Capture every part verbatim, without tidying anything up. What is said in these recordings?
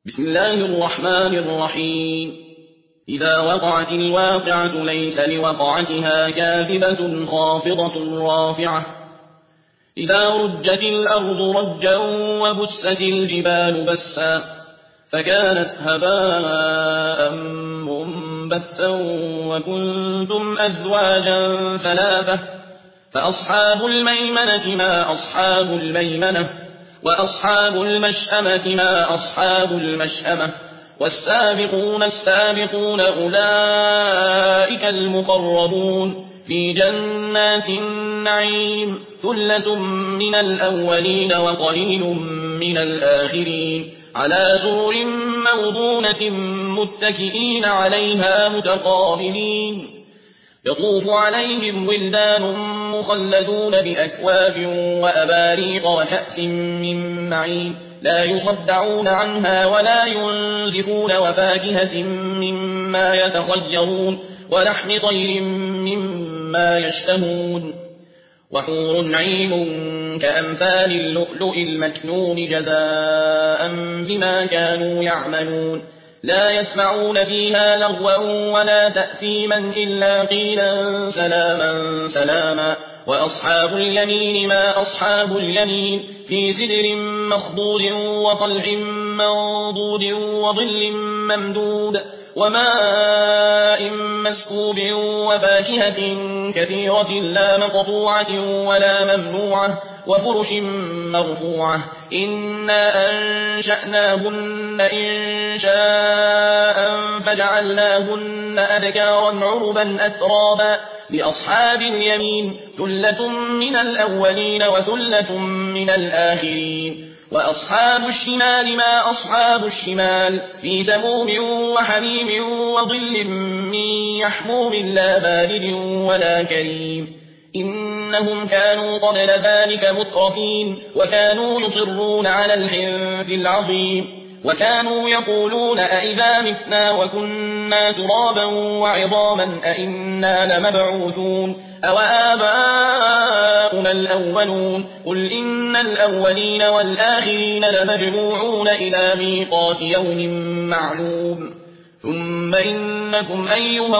بسم الله الرحمن الرحيم إذا وقعت الواقعة ليس لوقعتها كاذبة خافضة رافعة إذا رجت الأرض رجا وبست الجبال بسا فكانت هباء منبثا وكنتم أزواجا ثلاثة فأصحاب الميمنة ما أصحاب الميمنة وأصحاب المشأمة ما أصحاب المشأمة والسابقون السابقون أولئك المقربون في جنات النعيم ثلة من الأولين وقليل من الآخرين على سرر موضونة متكئين عليها متقابلين يطوف عليهم ولدان مخلدون بأكواب وأباريق وكأس من معين لا يصدعون عنها ولا ينزفون وفاكهة مما يتخيرون ولحم طير مما يشتهون وحور عين كأمثال اللؤلؤ المكنون جزاء بما كانوا يعملون لا يسمعون فيها لغوا ولا تأثيما إلا قيلا سلاما سلاما وأصحاب اليمين ما أصحاب اليمين في سدر مخضود وطلح منضود وظل ممدود وماء مسكوب وفاكهة كثيرة لا مقطوعة ولا ممنوعة وفرش مرفوعة إنا أنشأناهن إن شاء فجعلناهن أبكارا عربا أترابا لأصحاب اليمين ثلة من الأولين وثلة من الآخرين وأصحاب الشمال ما أصحاب الشمال في سموم وحميم وظل من يحموم لا بارد ولا كريم إنهم كانوا قبل ذلك مترفين وكانوا يصرون على الحنث العظيم وكانوا يقولون أئذا متنا وكنا ترابا وعظاما أئنا لمبعوثون أو آباؤنا الأولون قل إن الأولين والآخرين لمجموعون إلى ميقات يوم معلوم ثم إنكم أيها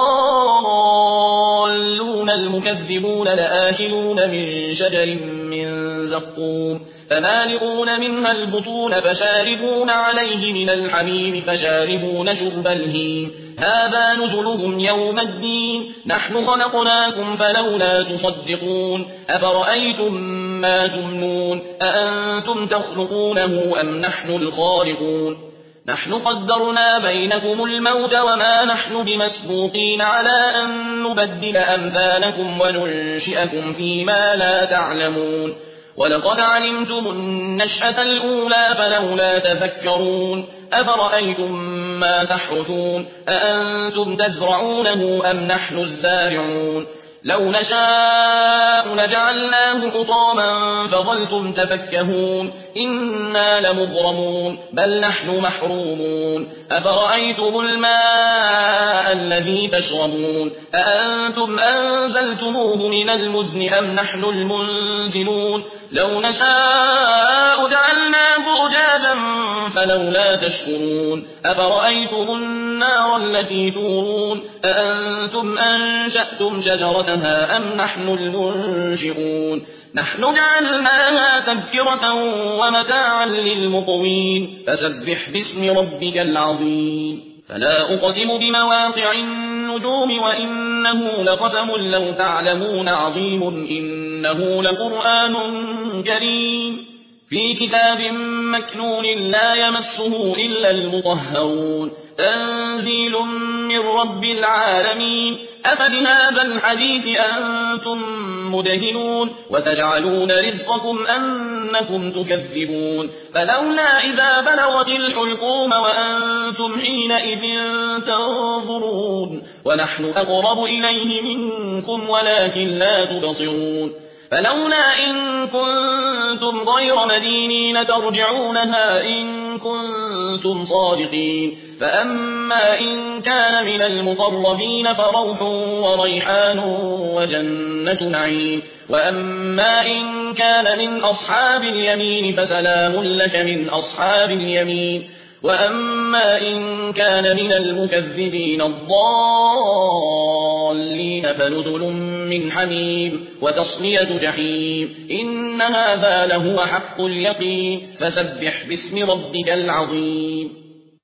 الضالون المكذبون لآكلون من شجر من زقوم فمالئون منها البطون فشاربون عليه من الحميم فشاربون شرب الهيم هذا نزلهم يوم الدين نحن خلقناكم فلولا تصدقون أفرأيتم ما تمنون أأنتم تخلقونه أم نحن الخالقون نحن قدرنا بينكم الموت وما نحن بمسبوقين على أن نبدل أمثالكم وننشئكم فيما لا تعلمون ولقد علمتم النشأة الأولى فلولا تذكرون أفرأيتم ما تحرثون أأنتم تزرعونه أم نحن الزارعون لو نشاء لجعلناه حطاما فظلتم تفكهون إنا لمغرمون بل نحن محرومون أفرأيتم الماء الذي تشربون أأنتم أنزلتموه من المزن أم نحن المنزلون لو نشاء جعلناه أجاجا فلولا تشكرون أفرأيتم النار التي تورون أأنتم أنشأتم شجرتها أم نحن المنشئون نحن جعلناها تذكرة ومتاعا للمقوين فسبح باسم ربك العظيم فلا أقسم بمواقع النجوم وإنه لقسم لو تعلمون عظيم إنه لقرآن كريم في كتاب مكنون لا يمسه إلا المطهرون تنزيل من رب العالمين أفبهذا الحديث أنتم مدهنون وتجعلون رزقكم أنكم تكذبون فلولا إذا بلغت الحلقوم وأنتم حينئذ تنظرون ونحن أقرب إليه منكم ولكن لا تبصرون فلولا إن كنتم غير مدينين ترجعونها إن كنتم صادقين فأما إن كان من المقربين فروح وريحان وجنة نعيم وأما إن كان من أصحاب اليمين فسلام لك من أصحاب اليمين وأما إن كان من المكذبين الضالين فنزل من حميم وتصلية جحيم إن هذا لهو حق اليقين فسبح باسم ربك العظيم